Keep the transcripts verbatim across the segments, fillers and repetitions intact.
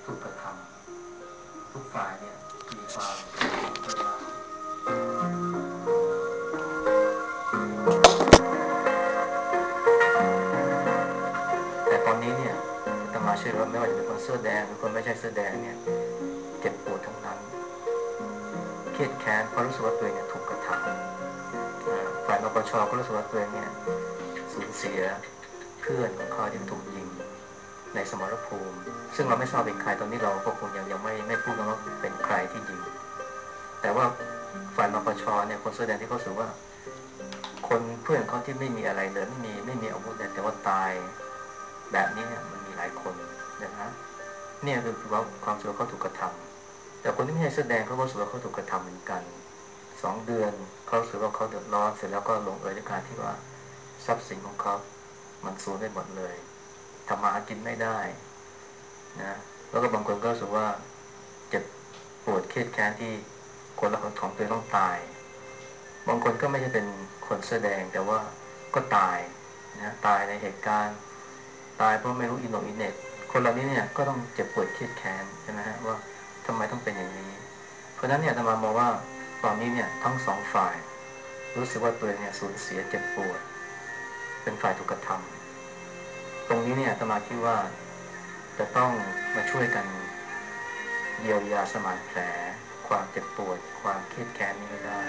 ถูกกระทำทุกฝ่ายเนี่ยมีความพยายามแต่ตอนนี้เนี่ยอาตมาเชื่อว่าไม่ว่าจะเป็นคนเสื้อแดงหรือคนไม่ใช่เสื้อแดงเนี่ยเจ็บปวดทั้งนั้นเครียดแค้นเพราะรู้สึกว่าตัวเองเนี่ยถูกกระทำฝ่ายนปชก็รู้สึกว่าตัวเองเนี่ยสูญเสียเพื่อนของเขาที่ถูกยิงในสมรภูมิซึ่งเราไม่ทราบเป็นใครตอนนี้เราก็คงยังยังไม่ไม่พูดกันว่าเป็นใครที่ยิงแต่ว่าฝ่ายนปชเนี่ยคนเสื้อแดงที่เขาสึกว่าคนเพื่อนเขาที่ไม่มีอะไรเลยไม่มีไม่มีอาวุธแต่ว่าตายแบบนี้เนี่ยมันมีหลายคนนะฮะเนี่ยคือว่าความรู้สึกเขาถูกกระทำแต่คนที่ไม่ใช่เสื้อแดงเขาก็รู้สึกว่าเขาถูกกระทำเหมือนกันสองเดือนเขารู้สึกว่าเขาเดือดร้อนเสร็จแล้วก็ลงเอยด้วยการที่ว่าทรัพย์สินของเขามันสูญไปหมดเลยทำมาหากินไม่ได้นะแล้วก็บางคนก็รู้สึกว่าเจ็บปวดเครียดแค้นที่คนรักของตัวต้องตายบางคนก็ไม่ใช่เป็นคนเสื้อแดงแต่ว่าก็ตายนะตายในเหตุการณ์ตายเพราะไม่รู้อิโหนอิเหน็จคนเหล่านี้เนี่ยก็ต้องเจ็บปวดเครียดแค้นใช่ไหมฮะว่าทำไมต้องเป็นอย่างนี้เพราะฉะนั้นเนี่ยอาตมามองว่าตอนนี้เนี่ยทั้งสองฝ่ายรู้สึกว่าตัวเองเนี่ยสูญเสียเจ็บปวดเป็นฝ่ายถูกกระทำตรงนี้เนี่ยอาตมาคิดว่าจะต้องมาช่วยกันเยียวยาสมานแผลความเจ็บปวดความเครียดแค้นนี้ให้ได้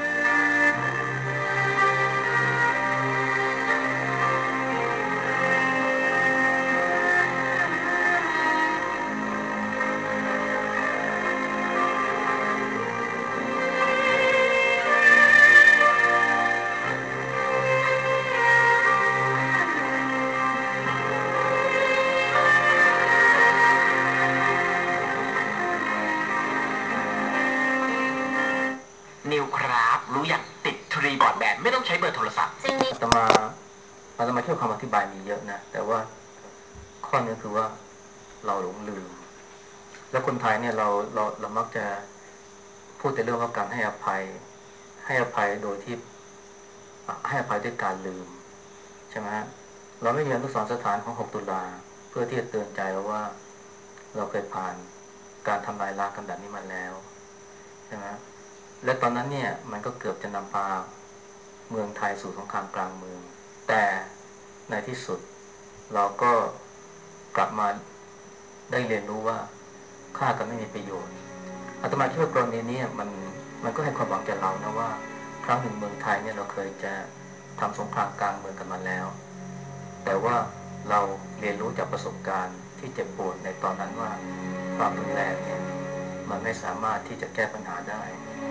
นิวครับรู้อย่างติดทรีบอร์ดแบนไม่ต้องใช้เบอร์โทรศัพท์อาตมาอาตมาคิดว่าคำอธิบายมีเยอะนะแต่ว่าข้อนี้คือว่าเราหลงลืมแล้วคนไทยเนี่ยเราเราเรามักจะพูดแต่เรื่องว่าการให้อภัยให้อภัยโดยที่ให้อภัยด้วยการลืมใช่ไหมฮะเราไม่มีอนุสรณ์สถานของหกตุลาเพื่อที่จะเตือนใจเราว่าเราเคยผ่านการทำลายล้างกันแบบนี้มาแล้วใช่ไหมและตอนนั้นเนี่ยมันก็เกือบจะนำพาเมืองไทยสู่สงครามกลางเมืองแต่ในที่สุดเราก็กลับมาได้เรียนรู้ว่าฆ่ากันไม่มีประโยชน์อาตมาคิดว่ากรณีนี้มันมันก็ให้ความหวังแก่เรานะว่าครั้งหนึ่งเมืองไทยเนี่ยเราเคยจะทำสงครามกลางเมืองกันมาแล้วแต่ว่าเราเรียนรู้จากประสบการณ์ที่เจ็บปวดในตอนนั้นว่าความรุนแรงเนี่ยมันไม่สามารถที่จะแก้ปัญหาได้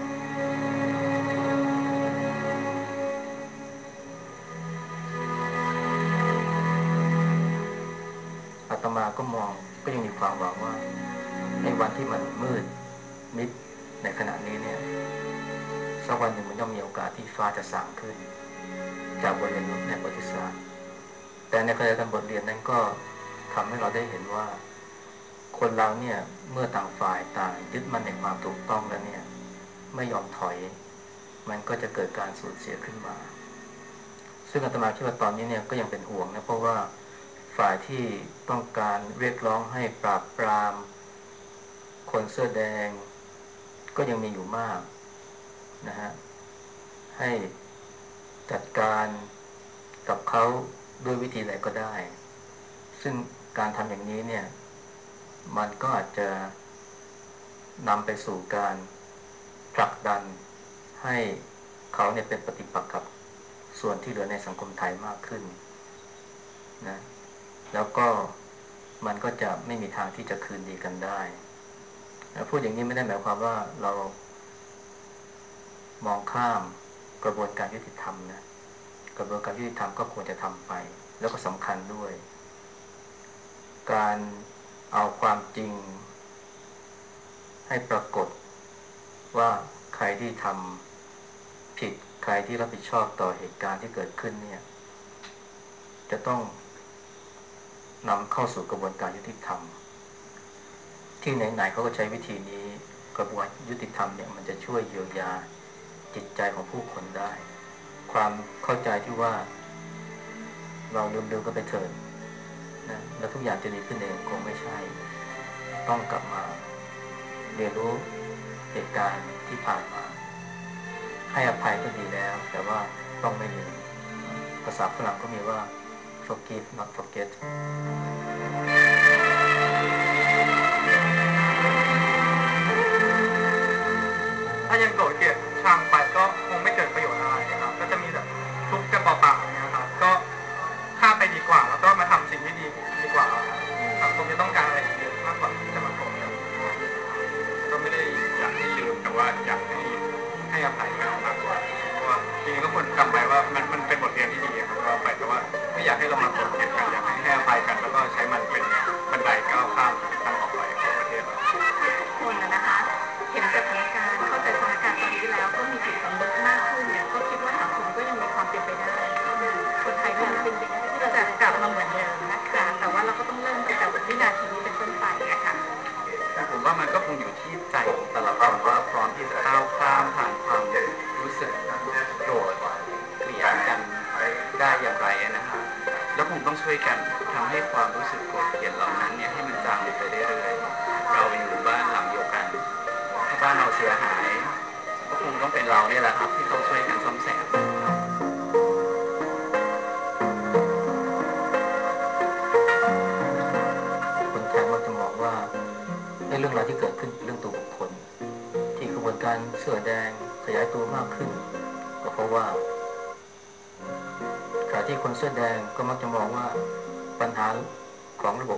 อาตมาก็มองก็ยังมีความหวังว่าในวันที่มันมืดมิดในขณะนี้เนี่ยสักวันหนึ่งมันย่อมมีโอกาสที่ฟ้าจะสางขึ้นจากบทเรียนในประวัติศาสตร์แต่ในขณะเดียวกันบทเรียนนั้นก็ทำให้เราได้เห็นว่าคนเราเนี่ยเมื่อต่างฝ่ายต่างยึดมั่นในความถูกต้องแล้วเนี่ยไม่ยอมถอยมันก็จะเกิดการสูญเสียขึ้นมาซึ่งอาตมาคิดว่าตอนนี้เนี่ยก็ยังเป็นห่วงนะเพราะว่าฝ่ายที่ต้องการเรียกร้องให้ปราบปรามคนเสื้อแดงก็ยังมีอยู่มากนะฮะให้จัดการกับเขาด้วยวิธีใดก็ได้ซึ่งการทำอย่างนี้เนี่ยมันก็อาจจะนำไปสู่การผลักดันให้เขาเนี่ยเป็นปฏิปักษ์กับส่วนที่เหลือในสังคมไทยมากขึ้นนะแล้วก็มันก็จะไม่มีทางที่จะคืนดีกันได้นะพูดอย่างนี้ไม่ได้หมายความว่าเรามองข้ามกระบวนการยุติธรรมนะกระบวนการยุติธรรมก็ควรจะทำไปแล้วก็สำคัญด้วยการเอาความจริงให้ปรากฏว่าใครที่ทำผิดใครที่รับผิดชอบต่อเหตุการณ์ที่เกิดขึ้นเนี่ยจะต้องนำเข้าสู่กระบวนการยุติธรรมที่ไหนๆเขาก็ใช้วิธีนี้กระบวนยุติธรรมเนี่ยมันจะช่วยเยียวยาจิตใจของผู้คนได้ความเข้าใจที่ว่าเราลืมๆก็ไปเถิดนะแล้วทุกอย่างจะดีขึ้นเองคงไม่ใช่ต้ต้องกลับมาเรียนรู้เหตุการณ์ที่ผ่านมาให้อภัยก็ดีแล้วแต่ว่าต้องไม่ลืมภาษาฝรั่งก็มีว่า forgive not forget ถ้ายังโกรธเกลียดชังไปก็คงไม่เกิดประโยชน์อะไรนะครับก็จะมีแต่ทุกข์กันเปล่าๆนะครับก็ข้ามไปดีกว่าแล้วก็มาทำสิ่งที่ดีดีกว่าครับสังคมจะต้องการอะไรดีๆมากกว่าที่จะมาโกรธกันก็ไม่ได้อยากให้ลืมแต่ว่าอยากให้ให้อภัยกันมากกว่าเพราะว่าจริงๆก็ควรจำไว้ว่ามันมันเป็นบทเรียนที่ดีครับว่าไปแต่ว่าไม่อยากให้เรามาโกรธเกลียดกันอยากให้ให้อภัยกันแล้วก็ใช้มันเป็นบันไดก้าวข้ามทางออกไปของประเทศเราคนนะคะเห็นสถานการณ์เข้าใจสถานการณ์ตอนนี้แล้วก็มีจิตสำนึกมากขึ้นเนี่ยก็คิดว่าสังคมก็ยังมีความเป็นไปได้คนไทยก็ยังเป็นไปได้ที่จะกลับมาเหมือนเดิมนะคะแต่ว่าเราก็ต้องเริ่มตั้งแต่วินาทีนี้เป็นต้นไปอะค่ะผมว่ามันก็คงอยู่ที่ใจของแต่ละคนว่าพร้อมที่จะก้าวข้ามผ่านความรู้สึกโกรธเกลียดกันได้อย่างไรนะครับแล้วคงต้องช่วยกันทำให้ความรู้สึกโกรธเกลียดเหล่านั้นเนี่ยให้มันจางไปเรื่อยๆเราอยู่บ้านหลังเดียวกันถ้าบ้านเราเสียหายก็คงต้องเป็นเราเนี่ยแหละครับที่ต้องช่วยกันซ่อมแซมคนไทยมักจะมองว่าในเรื่องราวที่เกิดขึ้นเป็นเรื่องตัวบุคคลที่กระบวนการเสื้อแดงขยายตัวมากขึ้นก็เพราะว่าขณะที่คนเสื้อแดงก็มักจะมองว่าปัญหาของระบบ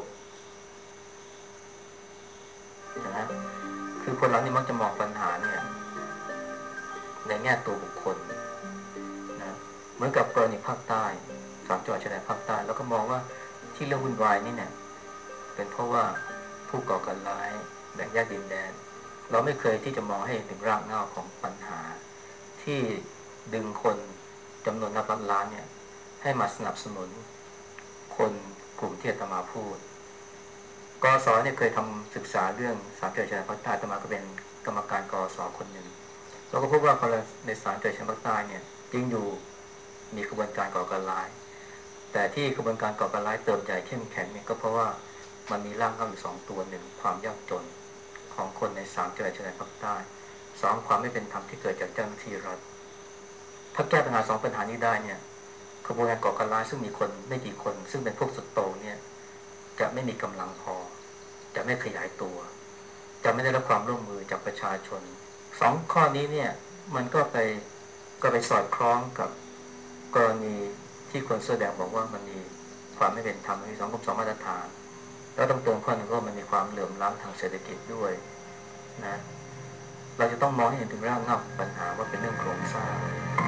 นะฮะคือคนเรานี่มักจะมองปัญหาเนี่ยในแง่ตัวบุคคลนะเหมือนกับกรณีภาคใต้สามจังหวัดชายแดนภาคใต้แล้วก็มองว่าที่เรื่องวุ่นวายนี่เนี่ยเป็นเพราะว่าผู้ก่อการร้ายแบ่งแยกดินแดนเราไม่เคยที่จะมองให้เห็นถึงรากเหง้าของปัญหาที่ดึงคนจำนวนนับล้านล้านเนี่ยให้มาสนับสนุนคนกลุ่มที่อาตมาพูดกสเนี่ยเคยทำศึกษาเรื่องสามจังหวัดชายแดนภาคใต้อาตมาก็เป็นกรรมการกสคนหนึ่งเราก็พบว่าคนในสามจังหวัดชายแดนภาคใต้เนี่ยจริงอยู่มีกระบวนการก่อการร้ายแต่ที่กระบวนการก่อการร้ายเติบใหญ่เข้มแข็งเนี่ยก็เพราะว่ามันมีรากเหง้าอยู่สองตัวหนึ่งความยากจนของคนในสามจังหวัดชายแดนภาคใต้สองความไม่เป็นธรรมที่เกิดจากเจ้าหน้าที่รัฐถ้าแก้ปัญหาสองปัญหานี้ได้เนี่ยกระบวนการก่อการร้ายซึ่งมีคนไม่กี่คนซึ่งเป็นพวกสุดโต่งเนี่ยจะไม่มีกำลังพอจะไม่ขยายตัวจะไม่ได้รับความร่วมมือจากประชาชนสองข้อนี้เนี่ยมันก็ไปก็ไปสอดคล้องกับกรณีที่คนเสื้อแดงบอกว่ามันมีความไม่เป็นธรรมมีสังคมสองมาตรฐานแล้วต้องเติมข้อหนึ่งว่ามันมีความเหลื่อมล้ำทางเศรษฐกิจด้วยนะเราจะต้องมองให้เห็นถึงรากเหง้าของปัญหาว่าเป็นเรื่องโครงสร้าง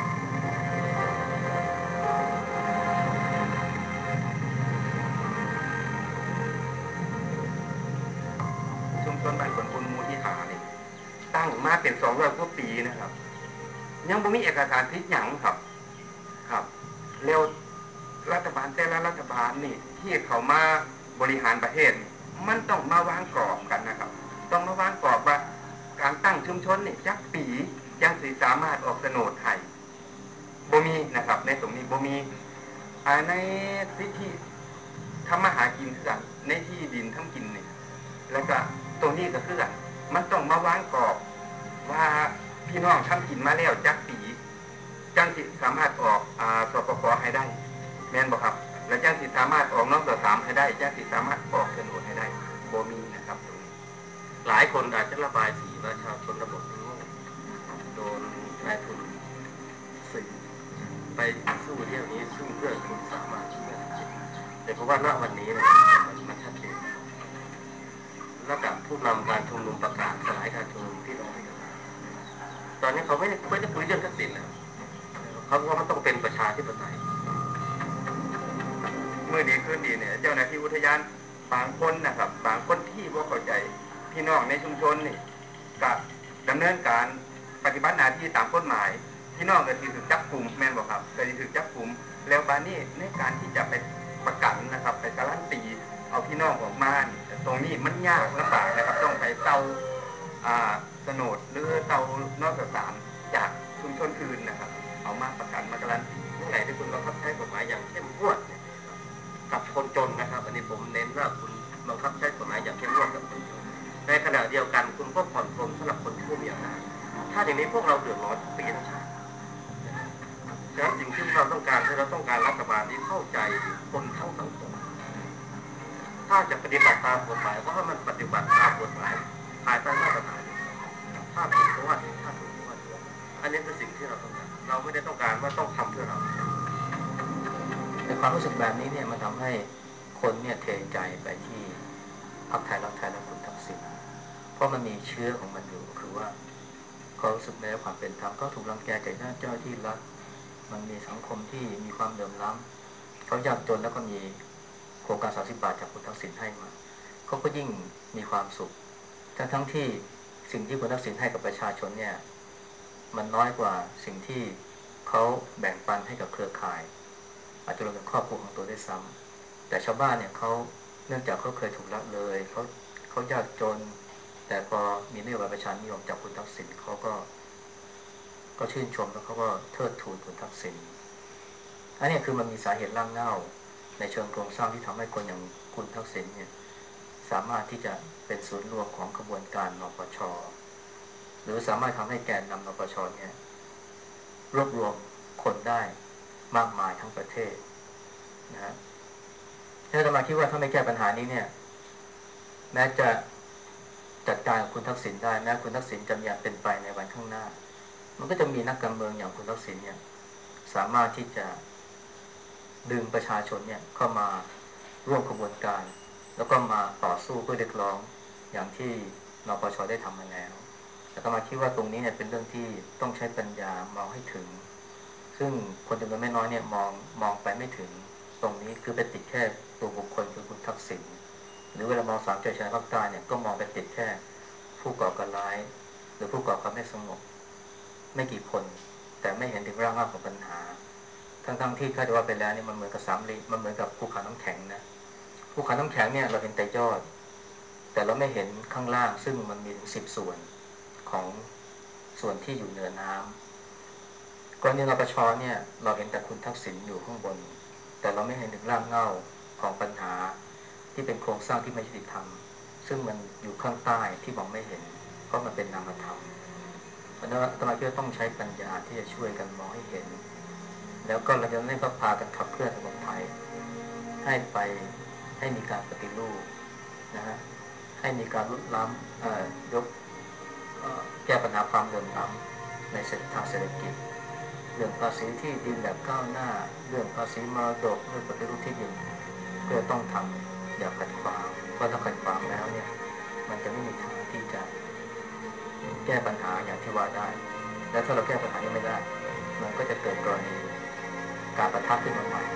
ชุมชนบ้านขนบุญมูที่หานี่ตั้งมาเป็นสองร้อยกว่าปีนะครับยังบ่มีเอกสารสิทธิ์หยังครับครับแล้วรัฐบาลแต่ละรัฐบาลนี่ที่เขามาบริหารประเทศมันต้องมาวางกรอบกันนะครับต้องมาวางกรอบว่าการตั้งชุมชนนี่จักปีจังสิสามารถออกโฉนดให้บ่มีนะครับในตรงนี้บ่มีอ่าในสิทธิทำมาหากินคือกันในที่ดินทำกินนี่แล้วก็ตรงนี้ก็คือกันมันต้องมาวางกรอบว่าพี่น้องทำกินมาแล้วจักปีจังสิสามารถออกอ่าสปกให้ได้แม่นบ่ครับแล้วจังสิสามารถออกนอกตัวสามให้ได้จังสิสามารถออกโฉนดให้ได้บ่มีนะครับตรงนี้หลายคนอาจจะระบายสีว่าชาวชนบทโง่โดนนายทุนสื่อไปสู้เที่ยวนี้สู้เพื่อคุณสามารถเพื่อทำกินแต่เพราะว่าณวันนี้เนี่ยมันมันชัดเจนระดับผู้นำการชุมนุมประกาศสลายการชุมนุมที่โรงเรียนตอนนี้เขาไม่ได้ไม่ได้คุยเรื่องทักษิณแล้วเขาว่ามันต้องเป็นประชาธิปไตยเมื่อดีขึ้นดีเนี่ยเจ้าหน้าที่อุทยานบางคนนะครับบางคนที่บ่เข้าใจพี่น้องในชุมชนนี่ก็ดำเนินการปฏิบัติหน้าที่ตามกฎหมายพี่น้องก็สิถูกจับกุมแม่นบ่ครับก็สิถูกจับกุมแล้วบาดนี้ในการที่จะไปประกันนะครับไปการันตีเอาพี่น้องออกมานี่ตรงนี้มันยากลำบากนะครับต้องไปเตาอ่าโฉนดหรือเตานอกสามจากชุมชนอื่นนะครับเอามาประกันมาการันตีเมื่อไหร่ที่คุณบังคับใช้กฎหมายอย่างเข้มงวดกับคนจนนะครับอันนี้ผมเน้นว่าคุณบังคับใช้กฎหมายอย่างเข้มงวดกับคนจนถ้าอย่างนี้พวกเราเดือดร้อนทั้งปีทั้งชาติฉะนั้นสิ่งที่เราต้องการคือเราต้องการรัฐบาลที่เข้าใจคนทั้งสังคมถ้าจะปฏิบัติตามกฎหมายก็ให้มันปฏิบัติตามกฎหมายภายใต้มาตรฐานถ้าผิดก็ว่าผิดถ้าถูกก็ว่าถูกอันนี้คือสิ่งที่เราต้องการเราไม่ได้ต้องการว่าต้องทำเพื่อเราในความรู้สึกแบบนี้เนี่ยมันทำให้คนเนี่ยเทใจไปที่พรรคไทยรักไทยและคุณทักษิณเพราะมันมีเชื้อของมันอยู่คือว่าเขารู้สึกไม่ได้ความเป็นธรรมเขาถูกรังแกจากเจ้าหน้าที่รัฐมันมีสังคมที่มีความเหลื่อมล้ำเขายากจนแล้วก็มีโครงการสามสิบบาทจากคุณทักษิณให้มาเขาก็ยิ่งมีความสุขทั้งทั้งที่สิ่งที่คุณทักษิณให้กับประชาชนเนี่ยมันน้อยกว่าสิ่งที่เขาแบ่งปันให้กับเครือข่ายอาจจะรวมถึงครอบครัวของตัวได้ซ้ำแต่ชาวบ้านเนี่ยเขาเนื่องจากเขาเคยถูกละเลยเขาเขายากจนแต่พอมีนโยบายประชานิยมจากคุณทักษิณเขาก็ก็ชื่นชมแล้วเขาก็เทิดทูนคุณทักษิณอันนี้คือมันมีสาเหตุรากเหง้าในเชิงโครงสร้างที่ทำให้คนอย่างคุณทักษิณเนี่ยสามารถที่จะเป็นศูนย์รวมของกระบวนการนปช.หรือสามารถทำให้แกนนำนปช.เนี่ยรวบรวมคนได้มากมายทั้งประเทศนะฮะถ้าจะมาคิดว่าถ้าไม่แก้ปัญหานี้เนี่ยแม้จะจัดการคุณทักษิณได้แม้คุณทักษิณจะมีอันเป็นไปในวันข้างหน้ามันก็จะมีนักการเมืองอย่างคุณทักษิณเนี่ยสามารถที่จะดึงประชาชนเนี่ยเข้ามาร่วมกระบวนการแล้วก็มาต่อสู้เพื่อเรียกร้องอย่างที่นปช.ได้ทำมาแล้วแต่ก็มาคิดว่าตรงนี้เนี่ยเป็นเรื่องที่ต้องใช้ปัญญามองให้ถึงซึ่งคนจำนวนไม่น้อยเนี่ยมองมองไปไม่ถึงตรงนี้คือไปติดแค่ตัวบุคคลคือคุณทักษิณหรือเวลามองสามจังหวัดชายแดนภาคใต้เนี่ยก็มองไปติดแค่ผู้ก่อการร้ายหรือผู้ก่อความไม่สงบไม่กี่คนแต่ไม่เห็นถึงรากเหง้าของปัญหาทั้งๆที่ถ้าจะว่าไปแล้วเนี่ยมันเหมือนกับสามเหลี่ยมมันเหมือนกับภูเขาน้ำแข็งนะภูเขาน้ำแข็งเนี่ยเราเห็นแต่ยอดแต่เราไม่เห็นข้างล่างซึ่งมันมีถึงสิบส่วนของส่วนที่อยู่เหนือน้ำกรณีนปช.เนี่ยเราเห็นแต่คุณทักษิณอยู่ข้างบนแต่เราไม่เห็นถึงรากเหง้าของปัญหาที่เป็นโครงสร้างที่ไม่ยุติธรรมซึ่งมันอยู่ข้างใต้ที่มองไม่เห็นเพราะมันเป็นนามธรรมเพราะฉะนั้นอาตมาคิดว่าต้องใช้ปัญญาที่จะช่วยกันมองให้เห็นแล้วก็เราจะได้ก็พากันขับเคลื่อนสังคมไทยให้ไปให้มีการปฏิรูปนะฮะให้มีการลดล้ำยกแก้ปัญหาความเหลื่อมล้ำในเศรษฐทางเศรษฐกิจเรื่องภาษีที่ดินแบบก้าวหน้าเรื่องภาษีมรดกเรื่องปฏิรูปที่ดินก็ต้องทำอย่าขัดขวางเพราะถ้าขัดขวางแล้วเนี่ยมันจะไม่มีทางที่จะแก้ปัญหาอย่างที่ว่าได้และถ้าเราแก้ปัญหานี้ไม่ได้มันก็จะเกิดกรณีการประทะขึ้นมาใหม่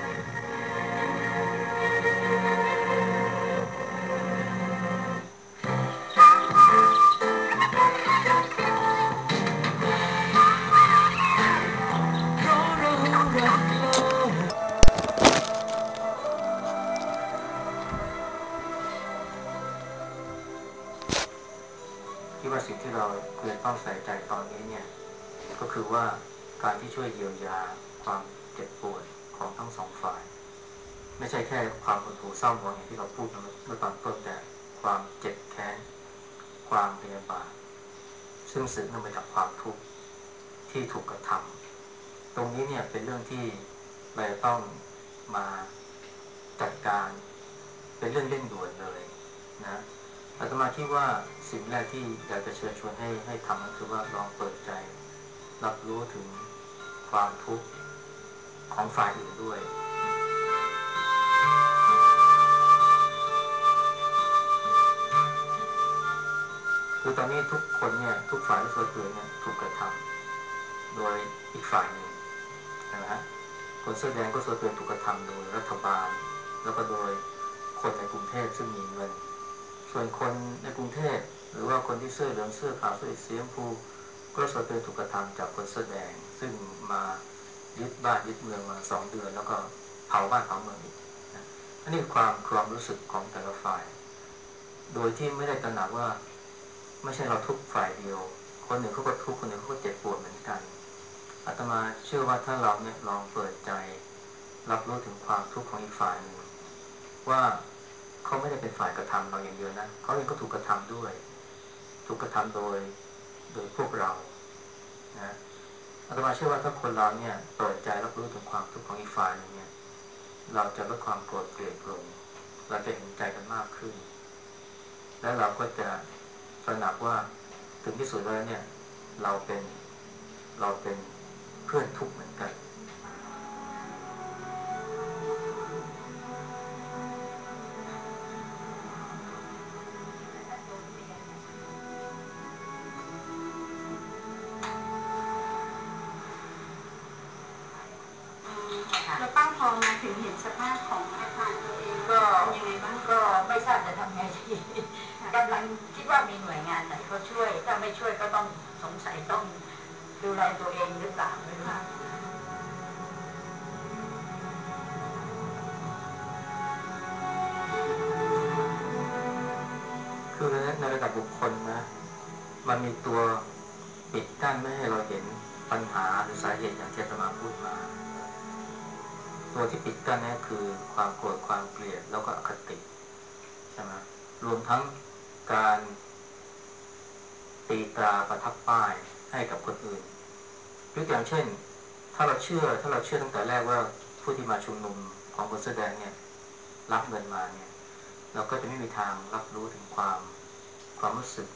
คิดว่าสิ่งที่เราควรต้องใส่ใจตอนนี้เนี่ยก็คือว่าการที่ช่วยเยียวยาความเจ็บปวดของทั้งสองฝ่ายไม่ใช่แค่ความหดหู่เศร้าหมองอย่างที่เราพูดเมื่อตอนต้นแต่ความเจ็บแค้นความพยาบาทซึ่งสืบเนื่องมาจากความทุกข์ที่ถูกกระทำตรงนี้เนี่ยเป็นเรื่องที่เราต้องมาจัดการเป็นเรื่องเร่งด่วนเลยนะอาตมาคิดว่าสิ่งแรกที่อยากจะเชิญชวนให้ให้ทำก็คือว่าลองเปิดใจรับรู้ถึงความทุกข์ของฝ่ายอื่นด้วยคือตอนนี้ทุกคนเนี่ยทุกฝ่ายที่ส่วนตัวเนี่ยถูกกระทำโดยอีกฝ่ายหนึ่งนะฮะคนเสื้อแดงก็ส่วนตัวถูกกระทำโดยรัฐบาลแล้วก็โดยคนในกรุงเทพซึ่งมีเงินส่วนคนในกรุงเทพหรือว่าคนที่เสื้อเหลืองเสื้อขาวเสื้อสีชมพูก็ส่วนตัวถูกกระทำจากคนเสื้อแดงซึ่งมายึดบ้านยึดเมืองมาสองเดือนแล้วก็เผาบ้านเผาเมืองอีกนะอันนี้ความความรู้สึกของแต่ละฝ่ายโดยที่ไม่ได้ตระหนักว่าไม่ใช่เราทุกฝ่ายเดียวคนหนึ่งเขาก็ทุกคนหนึ่งเขาก็เจ็บปวดเหมือนกันอาตมาเชื่อว่าถ้าเราเนี่ยลองเปิดใจรับรู้ถึงความทุกข์ของอีกฝ่ายหนึ่งว่าเขาไม่ได้เป็นฝ่ายกระทำเราอย่างเดียวนะเขาเองก็ถูกกระทำด้วยถูกกระทำโดยโดยพวกเรานะอาตมาเชื่อว่าถ้าคนเราเนี่ยเปิดใจรับรู้ถึงความทุกข์ของอีกฝ่ายหนึ่งเนี่ยเราจะลดความโกรธเกลียดลงเราจะเห็นใจกันมากขึ้นแล้วเราก็จะตระหนักว่าถึงที่สุดแล้วเนี่ยเราเป็นเราเป็นเพื่อนทุกข์เหมือนกันแล้วป้าพอมาถึงเห็นสภาพของอาคารตัวเองก็เป็นยังไงบ้างก็ไม่ทราบจะทำไงดีกำลังคิดว่ามีหน่วยงานไหนเขาช่วยถ้าไม่ช่วยก็ต้องสงสัยต้องดูแลตัวเองหรือเปล่าไม่รู้คือในระดับบุคคลนะมันมีตัวปิดกั้นไม่ให้เราเห็นปัญหาหรือสาเหตุอย่างที่อาตมาพูดมาตัวที่ปิดกั้นนี่คือความโกรธความเกลียดแล้วก็อคติใช่ไหมรวมทั้งการตีตราประทับป้ายให้กับคนอื่นยกตัวอย่างเช่นถ้าเราเชื่อถ้าเราเชื่อตั้งแต่แรกว่าผู้ที่มาชุมนุมของคนแสดงเนี่ยรับเงินมาเนี่ยเราก็จะไม่มีทางรับรู้ถึงความความรู้สึก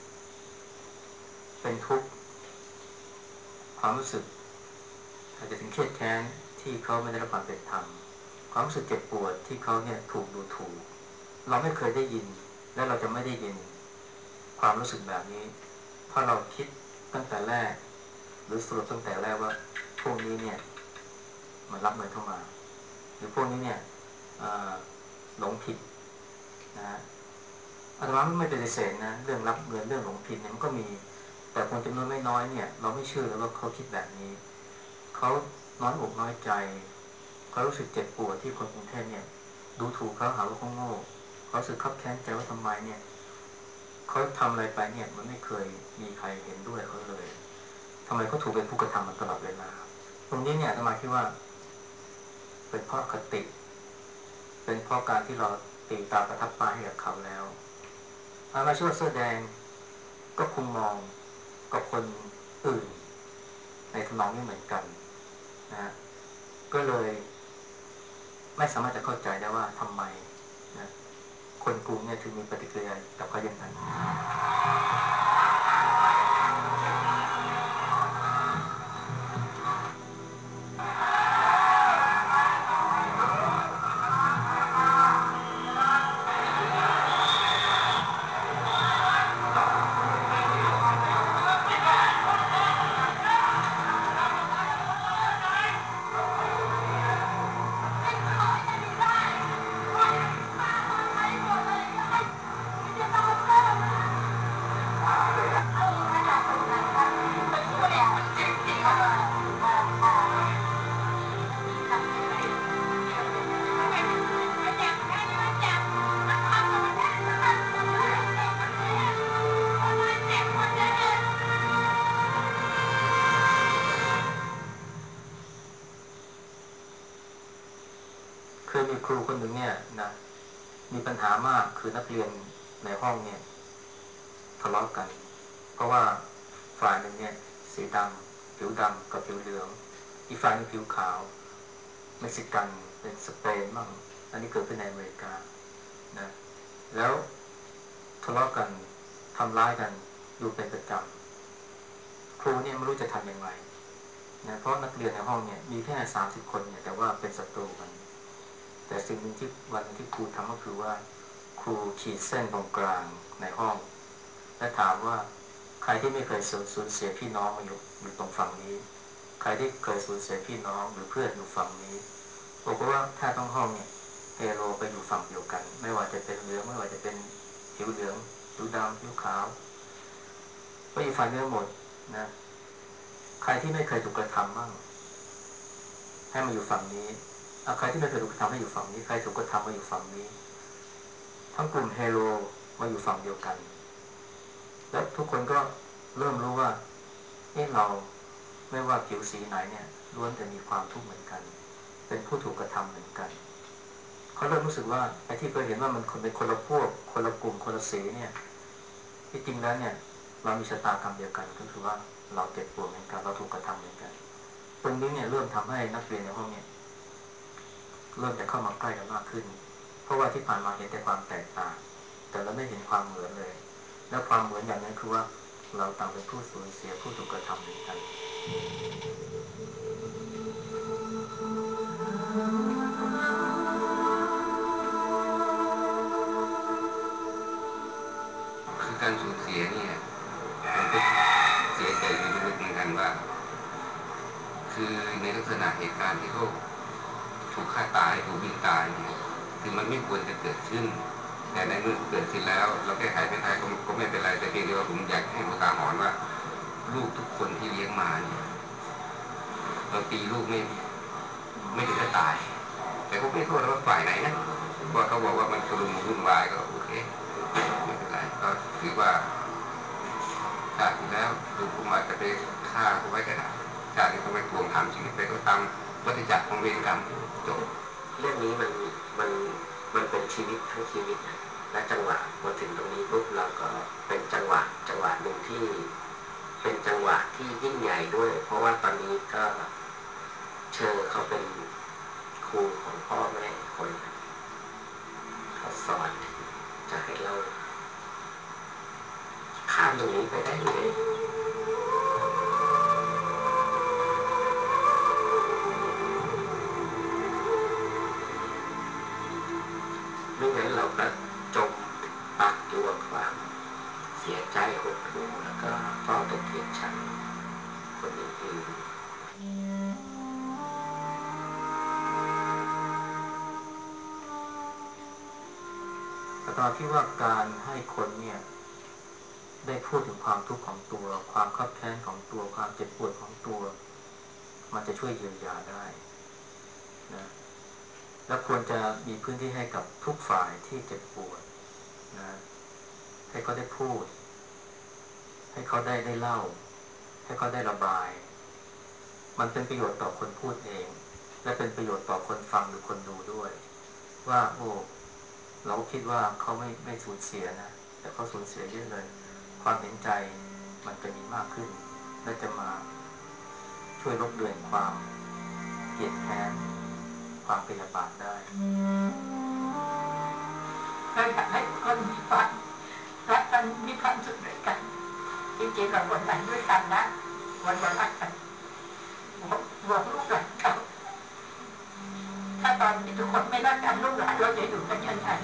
เป็นทุกข์ความรู้สึกอาจจะถึงเครียดแค้นที่เขาไม่ได้รับความเป็นธรรมความรู้สึกเจ็บปวดที่เขาเนี่ยถูกดูถูกเราไม่เคยได้ยินและเราจะไม่ได้ยินความรู้สึกแบบนี้ถ้าเราคิดตั้งแต่แรกหรือสรุปตั้งแต่แรกว่าพวกนี้เนี่ยมันรับเงินเข้ามาหรือพวกนี้เนี่ยหลงผิดนะฮะอาตมาไม่ปฏิเสธนะเรื่องรับเงินเรื่องหลงผิดเนี่ยมันก็มีแต่คนจำนวนไม่น้อยเนี่ยเราไม่เชื่อเลยว่าเขาคิดแบบนี้เขาน้อยอกน้อยใจเขารู้สึกเจ็บปวดที่คนกรุงเทพเนี่ยดูถูกเขาหาว่าเขาโง่เขาสึกคับแค้นใจว่าทำไมเนี่ยเขาทำอะไรไปเนี่ยมันไม่เคยมีใครเห็นด้วยเขาเลยทำไมเขาถูกเป็นผู้กระทำมาตลอดเวลาตรงนี้เนี่ยอาตมาคิดว่าเป็นเพราะคติเป็นเพราะการที่เราตีตาประทับตาให้กับเขาแล้วอาตมาเชื่อว่าเสื้อแดงก็คงมองกับคนอื่นในทำนองนี้เหมือนกันนะก็เลยไม่สามารถจะเข้าใจได้ว่าทำไมนะคนกรุงเนี่ยถึงมีปฏิกิริยากับเขาอย่างนั้นเคยมีครูคนหนึ่งเนี่ยนะมีปัญหามากคือนักเรียนในห้องเนี่ยทะเลาะกันเพราะว่าฝ่ายหนึ่งเนี่ยสีดำผิวดำกับผิวเหลืองอีกฝ่ายนึงผิวขาวเม็กซิกันเป็นสเปนบ้างอันนี้เกิดขึ้นในอเมริกานะแล้วทะเลาะกันทำร้ายกันอยู่เป็นประจำครูเนี่ยไม่รู้จะทำอย่างไรนะเพราะนักเรียนในห้องเนี่ยมีแค่สามสิบคนเนี่ยแต่ว่าเป็นศัตรูกันแต่สิ่งหนึ่งที่วันที่ครูทำก็คือว่าครูขีดเส้นตรงกลางในห้องและถามว่าใครที่ไม่เคยสูญเสียพี่น้องมาอยู่อยู่ตรงฝั่งนี้ใครที่เคยสูญเสียพี่น้องหรือเพื่อนอยู่ฝั่งนี้บอกว่าถ้าต้องห้องเนี่ยเฮโลไปอยู่ฝั่งเดียวกันไม่ว่าจะเป็นเหลืองไม่ว่าจะเป็นผิวเหลืองผิวดำผิวขาวไปอยู่ฝั่งเดียวหมดนะใครที่ไม่เคยถูกกระทำบ้างให้มาอยู่ฝั่งนี้เอาใครที่ไม่เคยถูกกระทำให้อยู่ฝั่งนี้ใครถูกกระทำมาอยู่ฝั่งนี้ทั้งกลุ่มเฮโลมาอยู่ฝั่งเดียวกันแล้วทุกคนก็เริ่มรู้ว่าเอ๊ะเราไม่ว่าผิวสีไหนเนี่ยล้วนแต่มีความทุกข์เหมือนกันเป็นผู้ถูกกระทำเหมือนกันเขาเริ่มรู้สึกว่าไอ้ที่เคยเห็นว่ามันคนเป็นคนละพวกคนละกลุ่มคนละสีเนี่ยที่จริงแล้วเนี่ยเรามีชะตากรรมเดียวกันก็คือว่าเราเจ็บปวดเหมือนกันเราถูกกระทำเหมือนกันตรงนี้เนี่ยเริ่มทำให้นักเรียนในห้องเนี่ยเริ่มจะเข้ามาใกล้กันมากขึ้นเพราะว่าที่ผ่านมาเห็นแต่ความแตกต่างแต่เราไม่เห็นความเหมือนเลยและความเหมือนอย่างนั้นคือว่าเราต่างเป็นผู้สูญเสียผู้ถูกกระทำเหมือนกันคือการสูญเสียเนี่ยผมก็เสียใจลึกๆเหมือนกันว่าคือในลักษณะเหตุการณ์ที่เขาถูกฆ่าตายถูกยิงตายเนี่ยคือมันไม่ควรจะเกิดขึ้นแต่ในเมื่อเกิดขึ้นแล้วเราแก้ไขไม่ได้ก็ไม่เป็นไรแต่เพียงแต่ว่าผมอยากให้อุทาหรณ์ว่าลูกทุกคนที่เลี้ยงมาเนี่ยเราตีลูกไม่ไม่ถึงกับตายแต่ก็ไม่โทษว่าฝ่ายไหนนะเพราะเขาบอกว่ามันชุลมุนวุ่นวายก็โอเคไม่เป็นไรก็ถือว่าชาติที่แล้วลูกผมอาจจะไปฆ่าเขาไว้ก็ได้ชาตินี้ก็ไปทวงถามชีวิตไปก็ตามวัฏจักรของเวรกรรมจบเรื่องนี้มันมันมันเป็นชีวิตทั้งชีวิตและจังหวะพอถึงตรงนี้ปุ๊บเราก็เป็นจังหวะจังหวะหนึ่งที่เป็นจังหวะที่ยิ่งใหญ่ด้วยเพราะว่าตอนนี้ก็เชอเขาเป็นครูของพ่อแม่คนเขาสอนจะให้เราข้ามตรงนี้ไปได้เลยไม่งั้นเราก็จมปักอยู่กับความเสียใจหดหู่แล้วก็เฝ้าตกเกลียดชังคนอื่นแต่ตอนที่ว่าการให้คนเนี่ยได้พูดถึงความทุกข์ของตัวความคับแค้นของตัวความเจ็บปวดของตัวมันจะช่วยเยียวยาได้นะและควรจะมีพื้นที่ให้กับทุกฝ่ายที่เจ็บปวดนะให้เขาได้พูดให้เขาได้ได้เล่าให้เขาได้ระบายมันเป็นประโยชน์ต่อคนพูดเองและเป็นประโยชน์ต่อคนฟังหรือคนดูด้วยว่าโอ้เราคิดว่าเขาไม่ไม่สูญเสียนะแต่เขาสูญเสียเยอะเลยความเห็นใจมันจะมีมากขึ้นและจะมาช่วยลดเลือนความเกลียดแค้นความพยาบาทได้ก็อยากให้คนมีความรักกันมีความสุขด้วยกันจริงๆเราคนไทยด้วยกันนะควรมารักกันบอกบอกลูกหลานเราถ้าตอนนี้ทุกคนไม่รักกันลูกหลานเราจะอยู่กันยังไง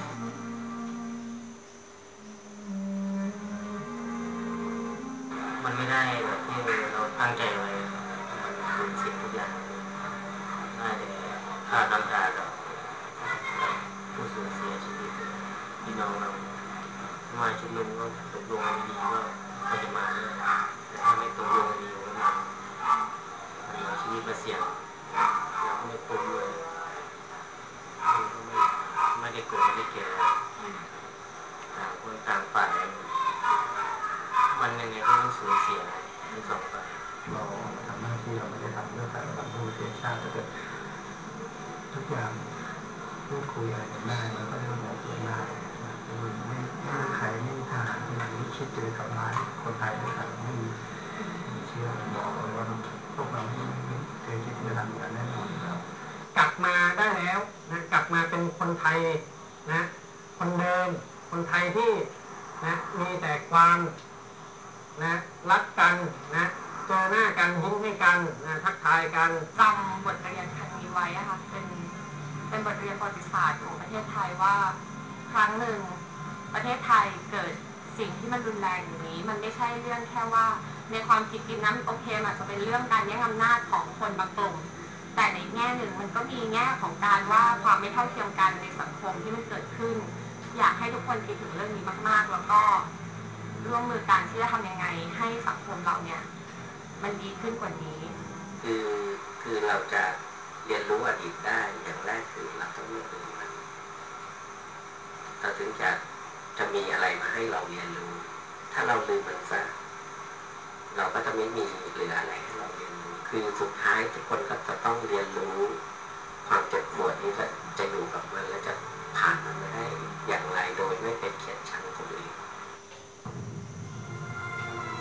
มันไม่ได้แบบที่เราตั้งใจไว้มันสูญเสียทุกอย่างน่าจะขาดน้ำตากับผู้สูญเสียชีวิตพี่น้องเรามาชุมนุมก็ตกลงกันดีก็ก็จะมาด้วยแต่ถ้าไม่ตกลงกันดีก็มันมันเอาชีวิตมาเสี่ยงแล้วก็ไม่คุ้มเลยมันก็ไม่ไม่ได้โกรธไม่ได้เกลียดอะไรต่างคนต่างฝ่ายมันยังไงก็ต้องสูญเสียทั้งสองฝ่ายเรามาทำหน้าที่เราไม่ได้ทำเพื่อการระดับเพื่อประเทศชาติถ้าเกิดทุกอย่างพูดคุยอะไรกันได้มันก็จะไม่เกิดได้นะไม่ไม่มีใครไม่มีทหารที่ไหนที่คิดจะไปทำร้ายคนไทยด้วยกันไม่มีไม่เชื่อบอกเลยว่าพวกเราไม่ไม่เคยคิดที่จะทำอย่างนั้นแน่นอนครับกลับมาได้แล้วนะกลับมาเป็นคนไทยนะคนเดิมคนไทยที่นะมีแต่ความนะรักกันนะเจอหน้ากันยิ้มให้กันนะทักทายกันจำบทเรียนครั้งนี้ไว้อะค่ะเป็นเป็นบทเรียนประวัติศาสตร์ของประเทศไทยว่าครั้งหนึ่งประเทศไทยเกิดสิ่งที่มันรุนแรงอย่างนี้มันไม่ใช่เรื่องแค่ว่าในความคิดกินน้ำโอเคมันอาจจะเป็นเรื่องการแย่งอำนาจของคนบางกลุ่มแต่ในแง่หนึ่งมันก็มีแง่ของการว่าความไม่เท่าเทียมกันในสังคมที่มันเกิดขึ้นอยากให้ทุกคนคิดถึงเรื่องนี้มากๆแล้วก็ร่วมมือกันที่จะทำยังไงให้สังคมเราเนี่ยมันดีขึ้นกว่านี้คือคือเราจะเรียนรู้อดีตได้อย่างแรกคือเราต้องไม่ลืมมันเราถึงจะจะมีอะไรมาให้เราเรียนรู้ถ้าเราลืมมันซะเราก็จะไม่มีเหลืออะไรให้เราเรียนรู้คือสุดท้ายทุกคนก็จะต้องเรียนรู้ความเจ็บปวดนี้จะจะอยู่กับมันและจะผ่านมันไปได้อย่างไรโดยไม่เป็นเกียรติชังคนอื่น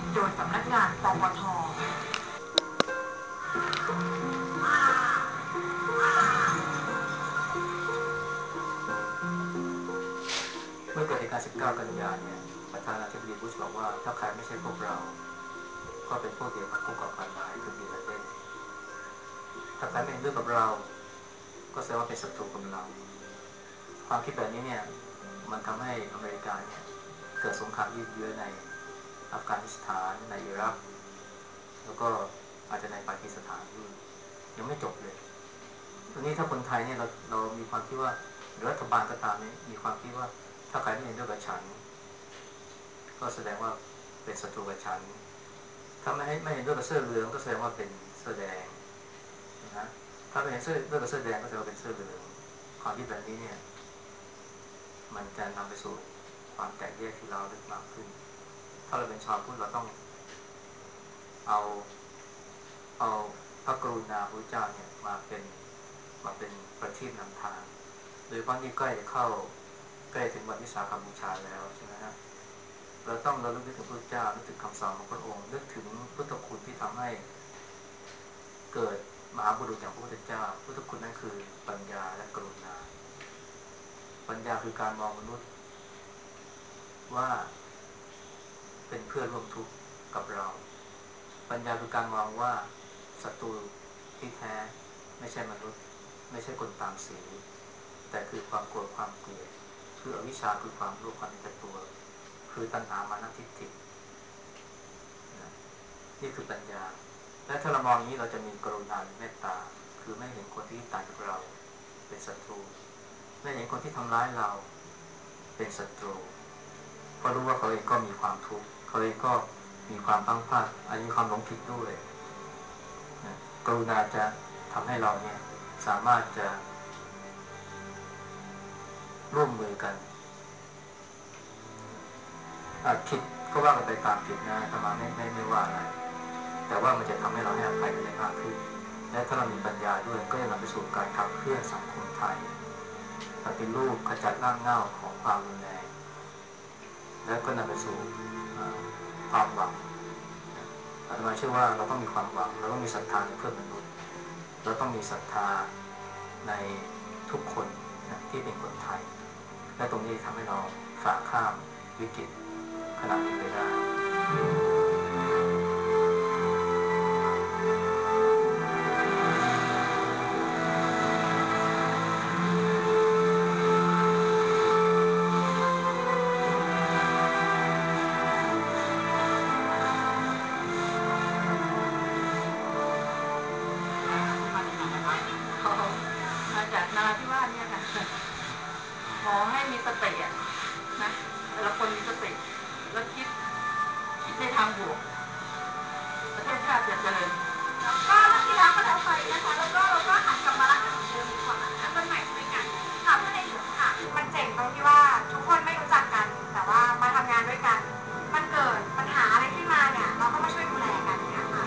โดยสำนักงานปปท. เมื่อเกิดเหตุการณ์ สิบเก้า กันยายนเนี่ยประธานาธิบดีบุชบอกว่าถ้าใครไม่ใช่พวกเราก็เป็นพวกเดียวกับผู้ก่อการร้ายคือบินลาเดนถ้าใครไม่เห็นด้วยกับเราก็แสดงว่าเป็นศัตรูกับเราความคิดแบบนี้เนี่ยมันทำให้อเมริกาเนี่ยเกิดสงครามยืดเยื้อในอัฟกานิสถานในอิรักแล้วก็อาจจะในปากีสถานด้วยยังไม่จบเลยตอนนี้ถ้าคนไทยเนี่ยเราเรามีความคิดว่ารัฐบาลก็ตามเนี่ยมีความคิดว่าถ้าใครไม่เห็นด้วยกับฉันก็แสดงว่าเป็นศัตรูกับฉันถ้าไม่ไม่เห็นด้วยกับเสื้อเหลืองก็แสดงว่าเป็นเสื้อแดงนะถ้าไม่เห็นเสื้อด้วยกับเสื้อแดงก็แสดงว่าเป็นเสื้อเหลืองความคิดแบบนี้เนี่ยมันจะนำไปสู่ความแตกแยกที่เราลึกมากขึ้นถ้าเราเป็นชาวพุทธเราต้องเอาเอาพระกรุณาพระเจ้าเนี่ยมาเป็นมาเป็นประทีปนำทางโดยเพราะนี่ใกล้จะเข้าใกล้ถึงวันวิสาขบูชาแล้วใช่ไหมฮะเราต้องเราลึกถึงพระเจ้านึกถึงคำสอนของพระองค์นึกถึงพุทธคุณที่ทำให้เกิดมหาบุรุษอย่างพระพุทธเจ้าพุทธคุณนั้นคือปัญญาและกรุณาปัญญาคือการมองมนุษย์ว่าเป็นเพื่อนร่วมทุกข์กับเราปัญญาคือการมองว่าศัตรูที่แท้ไม่ใช่มนุษย์ไม่ใช่คนตามสีแต่คือความโกรธความเกลียดคืออวิชชาคือความโลภความเห็นแก่ตัวคือตัณหามานะทิฏฐินี่คือปัญญาและถ้าเรามองอย่างนี้เราจะมีกรุณาหรือเมตตาคือไม่เห็นคนที่ต่างจากเราเป็นศัตรูไม่เห็นคนที่ทำร้ายเราเป็นศัตรูเพราะรู้ว่าเขาเองก็มีความทุกข์เขาเองก็มีความพังพลาดอาจมีความหลงผิดด้วยนะกรุณาจะทำให้เราเนี่ยสามารถจะร่วมมือกันผิดก็ว่ากันไปตามผิดนะแต่มาไม่ไม่ไม่ว่าอะไรแต่ว่ามันจะทำให้เราให้อภัยกันได้มากขึ้นและถ้าเรามีปัญญาด้วยก็จะนำไปสู่การขับเคลื่อนสังคมไทยปฏิรูปขจัดรากเหง้าของความรุนแรงแล้วก็นำไปสู่ความหวังอาตมาเชื่อว่าเราต้องมีความหวังเราต้องมีศรัทธาในเพื่อนมนุษย์เราต้องมีศรัทธาในทุกคนนะที่เป็นคนไทยและตรงนี้ทำให้เราฝ่าข้ามวิกฤตขณะนี้ไปได้มาจากนาราธิวาสเนี่ยค่ะขอให้มีสติอ่ะนะแต่ละคนมีสติแล้วคิดคิดในทางบวกประเทศชาติจะเจริญก็เรื่องที่แล้วก็แล้วไปนะคะแล้วก็เราก็หันกลับมารักกันเหมือนเดิมดีกว่าเริ่มต้นใหม่ด้วยกันค่ะเพื่อในหลวงค่ะมันเจ๋งตรงที่ว่าทุกคนไม่รู้จักกันแต่ว่ามาทำงานด้วยกันมันเกิดปัญหาอะไรขึ้นมาเนี่ยเราก็มาช่วยดูแลกันเนี่ยค่ะ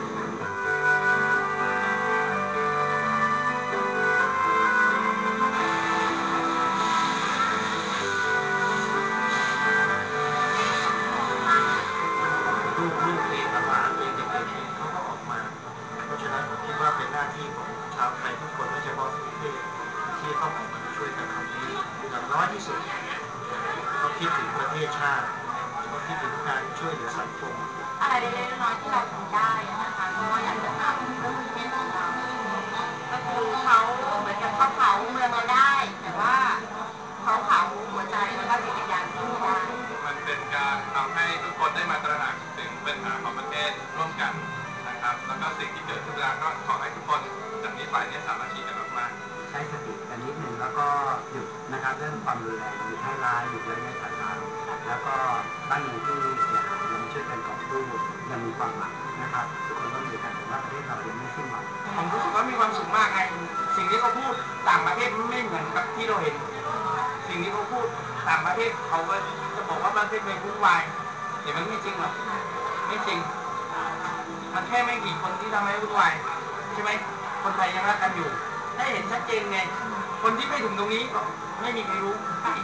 ลูกลูกเองหลานเองเด็กๆเองเขาก็ออกมาเพราะฉะนั้นผมคิดว่าเป็นหน้าที่ของชาวไทยทุกคนโดยเฉพาะทุกเพศที่ต้องออกมาช่วยกันตรงนี้อย่างน้อยที่สุดเขาคิดถึงประเทศชาติเขาคิดถึงการช่วยเหลือสังคมอะไรเล็กๆน้อยๆที่เราทำได้นะคะก็อยากจะทำเรื่องประเทศของเราก็คือเขาเหมือนกับเขาเผาเมืองเราได้แต่ว่าเขาเผาหัวใจแล้วก็จิตวิญญาณเราไม่ได้มันเป็นการทำให้ทุกคนได้มาตระหนักถึงปัญหาของประเทศร่วมกันนะครับแล้วก็สิ่งที่เกิดขึ้นแล้วก็ขอให้ทุกคนจากนี้ไปเนี่ยสามัคคีกันมากๆใช้สติกันนิดนึงแล้วก็หยุดนะครับเรื่องความรุนแรงหยุดให้ร้ายหยุดไว้ในฐานะแล้วก็บ้านเมืองที่เสียหายเรามาช่วยกันต่อสู้ยังมีความหวังนะครับทุกคนร่วมมือกันถือว่าประเทศเรายังไม่สิ้นหวังผมรู้สึกว่ามีความสุขมากไงสิ่งที่เขาพูดต่างประเทศไม่เหมือนกับที่เราเห็นสิ่งที่เขาพูดต่างประเทศเขาก็จะบอกว่าประเทศไม่วุ่นวายแต่มันไม่จริงหรอกไม่จริงมันแค่ไม่กี่คนที่ทำให้วุ่นวายใช่ไหมคนไทยยังรักกันอยู่ให้เห็นชัดเจนไงคนที่ไม่ถึงตรงนี้ก็ไม่มีใครรู้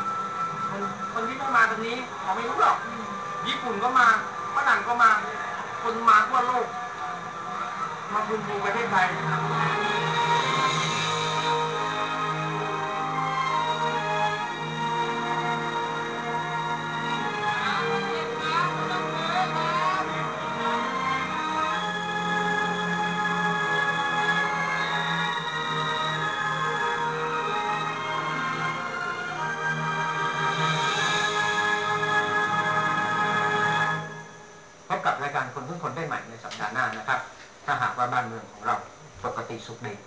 คนคนที่ไม่มาตรงนี้เขาไม่รู้หรอกญี่ปุ่นก็มาฝรั่งก็มาคนมาทั่วโลกมาฟื้นฟูประเทศไทยพบกับรายการคนทุกคนได้ใหม่ในสัปดาห์หน้านะครับถ้าหากว่าบ้านเมืองของเราปกติสุขดี